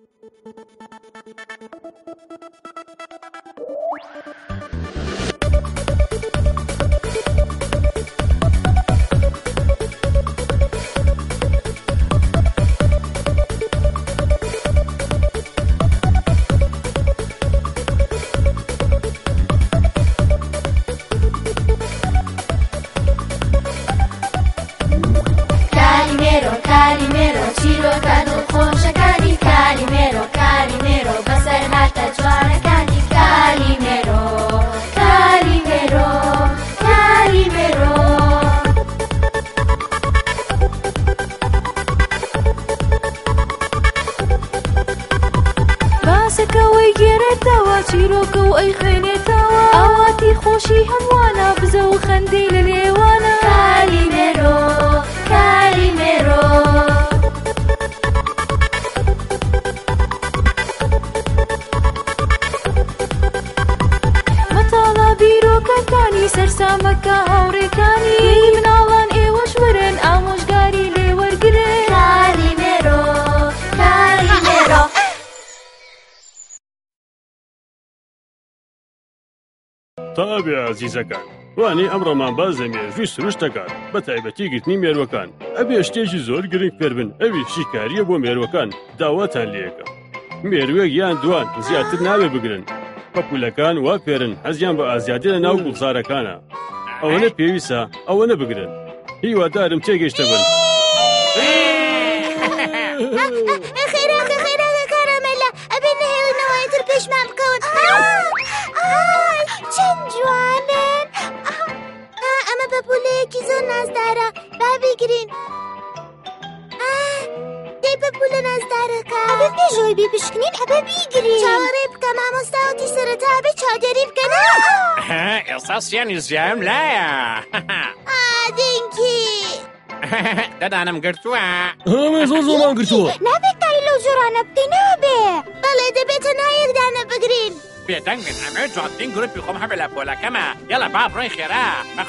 تابێ عزیزەکان، وانەی ئەمڕۆمان باز لە مێژووی سروش دەکات، بە تایبەتی گرتنی مێرووەکان. ئەبێ شتێکی زۆر گرنگ فێر بن، ئەوی شیکاریە بۆ مێرووەکان. داواتان لێیەکەم، مێرووێک یان دوان زیاتر ناوێ بگرن. پەپوولەکان وا فێرن حەزیان بە ئازادی لە ناو گوڵزارەکانە. ئەوەنە پێویستە ئەوەنە بگرن. هیوادارم تێگەیشتە بن. پێشمان بکەون. چەند جوانن! ئەمە پەپوولەیەکی زۆر نازدارە، با بیگرین. دەی پەپوولە نازدارەکە ئەبێ پێشەوەی بێ بشکنین ئەبێ بیگرین. چاوەڕێ بکە مامۆستاوەتی سەرەتا بێ چاودێری بکەنە. ئێستا سیانی زیایم لایە. دینکی دەدانم گرتووە. هەمێ زۆر زۆرمان گرتووە. نابێت کاری لەو زۆرانە بکەی، نابێ. بەڵێ دەبێتە نایەکدانە بگرین. بێدەنگن ئەمێ جوانترین گروپی خۆم هەبێ لە پۆلەکەمە. یەڵە با بڕۆی خێرا.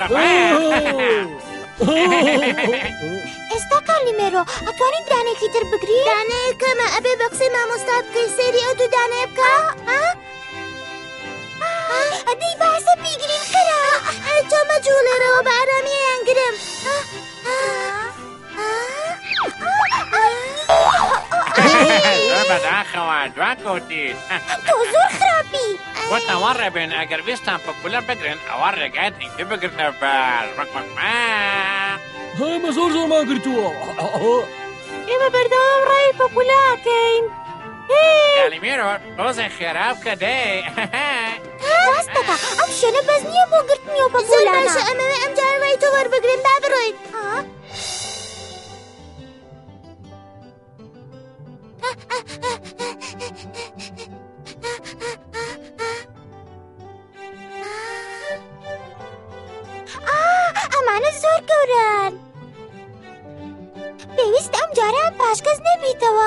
ئێستا کالیمێرۆ ئەتوانیت دانێکی تر بگرین؟ دانەیەکەمە ئەبێ بە قسەی مامۆستا بکەی سێری ئەو دوو دانەیە بکە. ئەدەی باسە بیگرین خرا. تۆ مەجوڵێرەوە بە ئارامیەیان گرم. زۆر بەداخەوە دوان کۆتیت. تۆ زۆر خراپی. وەتە وا ڕێبێن ئەگەر ویستان پەپوولە بگرن ئەوە ڕێگایت ئینکە بگرنە بەر. هەمە زۆر زۆرمان گرتووە. ئێمە بەردەوام ڕای پەپوولەکەین. کالیمێرۆ تۆزێ خێرا بکە دەی. ڕاستەکە ئەم شوێنە بەس نییە بۆ گرتنیەوە پەپوولانە. زۆر باشە ئەمەوێ ئەمجار ڕای تۆ وەربگرین با بڕۆین. ئەمانە زۆر گەورەن. پێویستە ئەم جارە پاشکەس نەبیتەوە.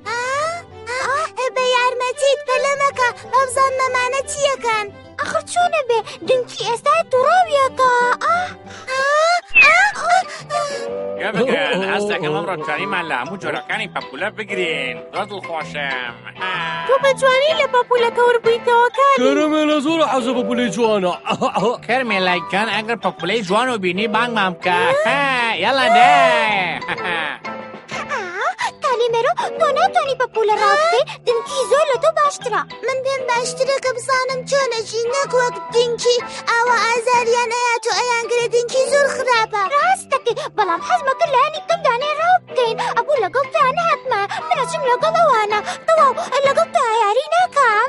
بە یارمەتیت پەلە مەکە بەبزان مەمانە چیەکەن. ئەخر چۆنە بێ دنکی ئێستا تووڕاویەکە. گوێ بگرن ئەستەکەم ئەمڕۆ توانیمان لە هەموو جۆرەکانی پەپوولە بگرین. زۆر دڵخۆشم. تۆ بەجوانی لە پەپوولەکە وەربوویتەوە کاری. کەرەمێلە زۆرە حەزە پەپوولەی جوانە. کەرمێلایکان ئەگەر پەپوولەی جوان و بینی بانگمان بکە. یەڵە دەی. کالیمێرۆ تۆ ناتوانی پەپوولە ڕابکەی، دنکی زۆر لە تۆ باشترە. من پێم باشترە کە بزانم چۆنەژی نەک وەک دنکی ئاوا ئازاریان ئەیا تۆ ئەیان گرێ دنکی زۆر خراپە. ڕاستەکەی بەڵام حەزمە کرد لایەنی کەم دانەی ڕاو بکەین. ئەبوو لەگەڵ تۆیانە هاتمە منەچم لەگەڵ ئەوانە تەواو لەگەڵ تۆ یاری ناکەم.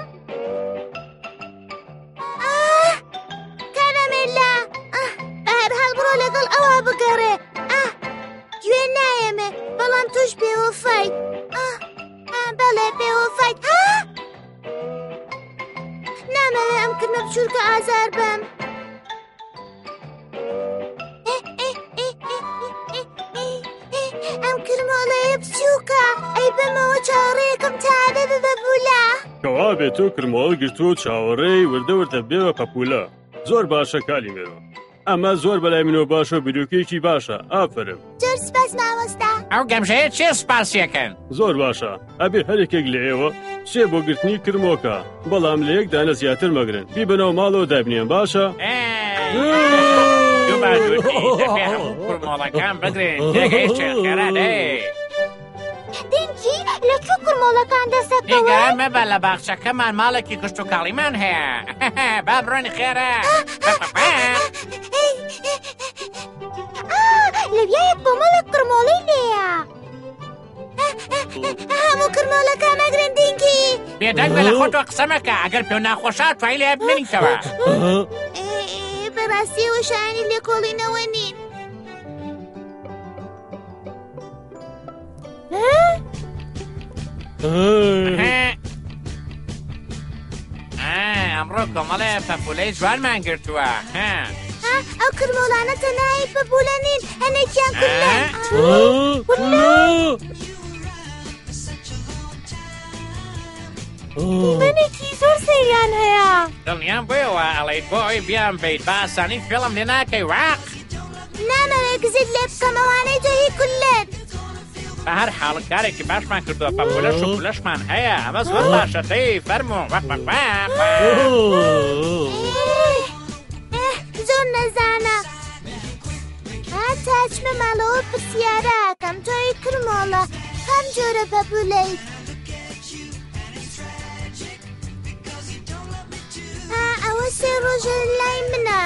کارەمێلا بەهەرحاڵ بڕۆ لەگەڵ ئەوە بگەڕێ. گوێ نایەمێ بەڵام توش بێوەفایت. بەڵێ بێوەفایت. نامەوێ ئەم کردنە بچووکە ئازار بم. ئەم کرمۆڵەیە بچووکە ئەی بمەوە چاوەڕێیەکەم تابێ ببە پەپوولە. کەوا بێت تۆ کرمۆڵ گرتووە چاوەڕێی وردە بێوە پەپوولە. زۆر باشە کالیمێرۆ. ئەمە زۆر بەلای منەوە باشە و بیرۆکەیەکی باشە. ئافرم. زۆر سپاس مامۆستا. ئەو گەمژەیە چێ سپاسیەکەن؟ زۆر باشە. ئەبێ هەرێکێک لە ئێوە سێ بۆ گرتنی کرمۆکە، بەڵام لە یەک دانە زیاتر مەگرن. بیبنەوە ماڵەوە دابنێن باشە؟ دوو باجووتی دەبێ هەموو کوڕمۆڵەکان بگرن. تێگەیشتە خێرا دێ. دینکی لەکوێ کوڕمۆڵەکان دەسەکەوە؟ نیگەران مەبە لە باخچەکەمان ماڵێکی کشت و کاڵیمان هەیە. با بڕۆنی خێرا. لەویایەک بۆ مەڵێک کوڕمۆڵی لێیە. هەموو کوڕمۆڵەکان ئەگرن دینکی. بێدەنگ بە لە خۆتۆ قسە مەکە، ئەگەر پێو ناخۆشە توانی لێ بمێنیتەوە. بەڕاستیەوە شایانی لێکۆڵینەوە نین. ئەمڕۆ کۆمەڵێ پەپولەی جوانمان گرتووە. ئەو کرمۆڵانە تەنایی پەپولە نین، هەنێکیان کولن. منێکی زۆر سەیریان هەیە. دڵنیان بۆیەوە ئەڵێیت بۆ ئەوی بیان بیت بە ئاسانی فێڵم لێ ناکەی واق. نامەوێ گزت لێ بکەم ئەوانەی تۆ هی کولن. بە هەر حاڵ کارێکی باشمان کردووە، پەپولەش و پولەشمان هەیە. ئەمە زۆر باشە تەی فەرموو. زۆر نەزانە. هاتا چمە ماڵەوە پرسیارەکەم تۆی کرمۆڵە هەم جۆرە پەپولەی. ئەوە سێ ڕۆژە لای منە.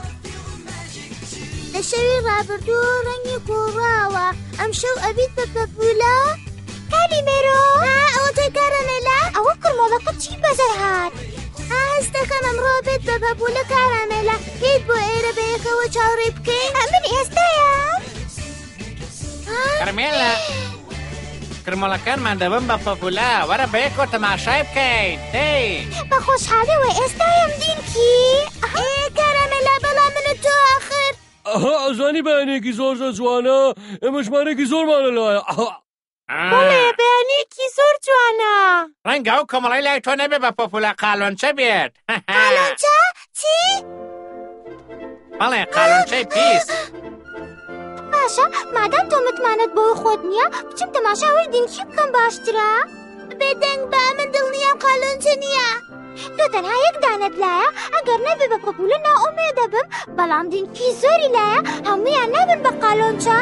لە شەوی ڕابردوو ڕەنگی گۆڕاوە. ئەم شەو ئەبیت بە پەپولە؟ کالیمێرۆ ئەوە تۆی کارەمێلا؟ ئەوە کرمۆڵەکە چی بەزەر هات؟ هەست دەکەم ئەمڕۆ بێت بە پەپولە کارەمێلا. هیت بۆ ئێرە بەیەکەوە چاوەڕێ بکەین. من ئێستایم. کەرمێلە کرمۆڵەکانمان دەبن بە پەپولە. وەرە بەیەکەوە تەماشای بکەین. تێی بە خۆشحاڵیەوە ئێستایم دینکی. کارەمێلا بەڵام منە تۆ ئاخر. ئەزانی بەیانێکی زۆر جوانە، ئێمەشمانێکی زۆرمانە لایە. بەڵێ بەیانێکی زۆر جوانە. ڕەنگە ئەو کۆمەڵی لای تۆ نەبێ بە پەپولە قالۆنچە بێت. قالۆنچە؟ چی؟ بەڵێ قالۆنچەی پیس. باشە مادام تۆ متمانەت بەوە خۆت نییە بچم تەماشاوەی دینکی بکەم باشترە. بێدەنگ بە من دڵنیام قالۆنچە نییە. تۆ تەنها یەک دانەت لایە، ئەگەر نەبێ بە پەپولە ناومێ دەبم، بەڵام دینکی زۆری لایە هەموویان نابن بە قالۆنچە.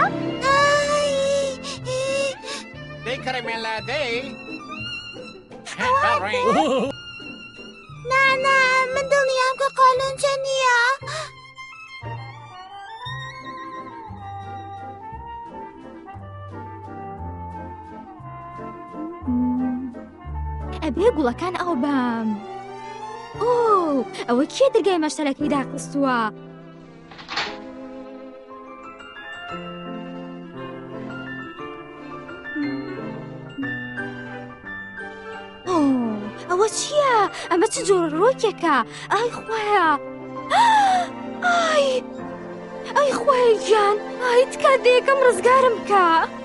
دەی کەرمێلە دەی. نا من دڵنیام کە قالۆنچە نییە. ئەبێ گوڵەکان ئەو بام. ئەوە کێ دەرگای مەشتەلەکەی داخستووە؟ ئەوە چییە؟ ئەمە چ جۆرە ڕۆکێکە؟ ئای خوایە! ئای خوای گیان! ئای تکات دەیەکەم ڕزگارم بکە!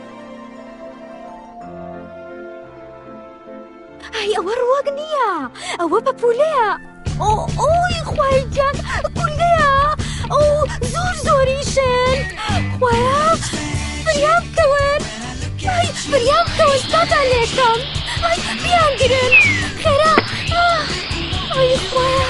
ئای ئەوە ڕۆک نییە، ئەوە پەپولەیە. ئۆی خوای گیان کولەیە. زۆریشن. خوایە بریام بکەون. بریام بکەون ستاتان لێکەم. بیان گرن خێرا. ئای خوایە.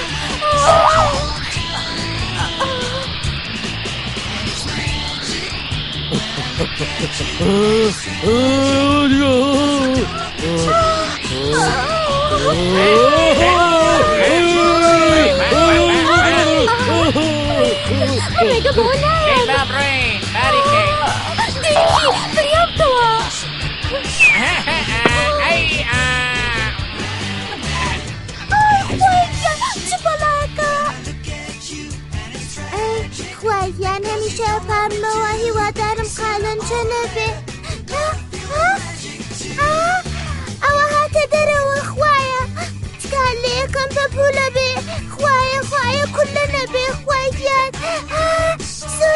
ڕێگە بۆ نایە. بڕین تاریکەی. دینکی بریام بکەوە. چ بەڵاکە؟ خوایان هەمیشە پارمەوە هیوادارم قالۆنچە نەبێ. ئەوە هاتە دەرەوە خوایە. تکات لە یەکەم پەپولە بێ. خوایە کولە نەبێ خوایان. زۆر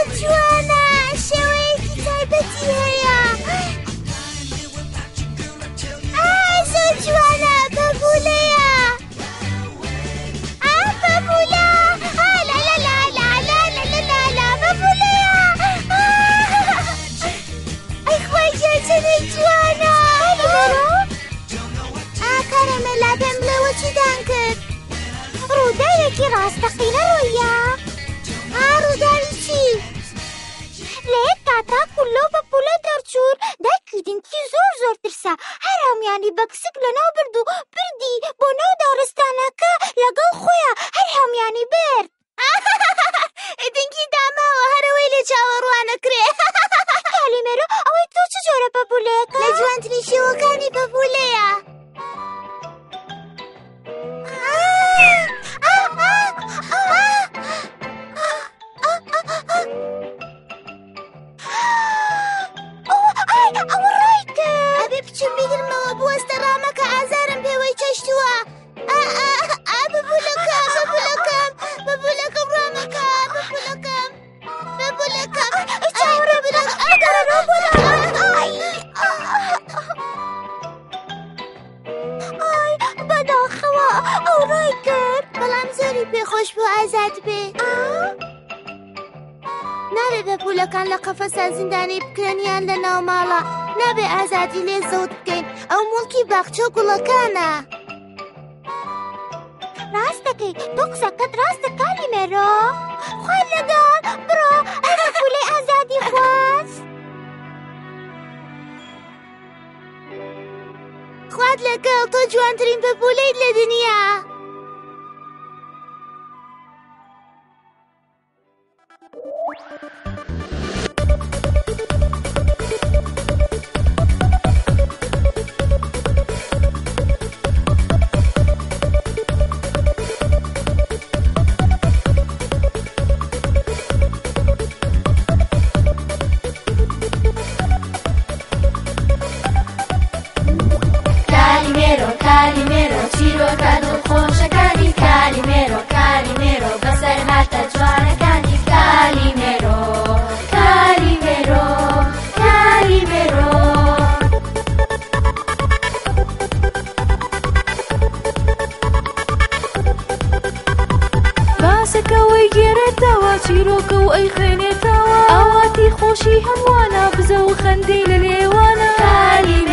کارەمەلا پێم بڵێوە چیتان کرد ڕووداوێکی ڕاستەقینە ڕۆیە ڕووداوی چی لە یەک کاتا کولۆ بە پولە دەرچوور دایکیدنکی زۆر ترسا هەر هەمویانی بە کسک لەناو برد و بردی بۆ ناو دارستانەکە لەگەڵ خۆیان هەر هەمویانی برد دنکی داماوە هەرەوەی لێ چاوەڕوانەکرێ کالیمێرۆ ئەوەی تۆ چ جۆرە پەپولەیەکە لە جوانترین شێوەکانی پەپولەیە ئەوە ڕای کرد ئەبێ بچم بیگرمەوە بوەستە ڕامەکە ئازارم پێوەی چەشتووە بەبولەکەم ڕامەکە بەبولەکەم چاوەڕێ بدە بەداخەوە ئەو ڕای کرد بەڵام زۆری پێخۆش بۆ ئازاد بێ نابێ بەپولەکان لە قەفەسە زیندانی بکرێنیان لە ناو ماڵە نابێ ئازادی لێ زەوت بکەین ئەو موڵکی باخچە گوڵەکانە ڕاست دەکەی تۆ قسەکەت ڕاستە کالیمێرۆ خوای لەگەڵ بڕۆ ئەی بەپولەی ئازادی خواست خوات لەگەڵ تۆ جوانترین بەپولەیت لە دنیا کالیمێرۆ چیرۆکە دڵخۆشەکانی کالیمێرۆ بەسەر هاتە جوانەکانی کالیمێرۆ باسەکەوەی گێرێتەوە چیرۆکە و ئەی خێنێتەوە ئاواتی خۆشی هەمووانە بزە و خەندەی لە لێوانە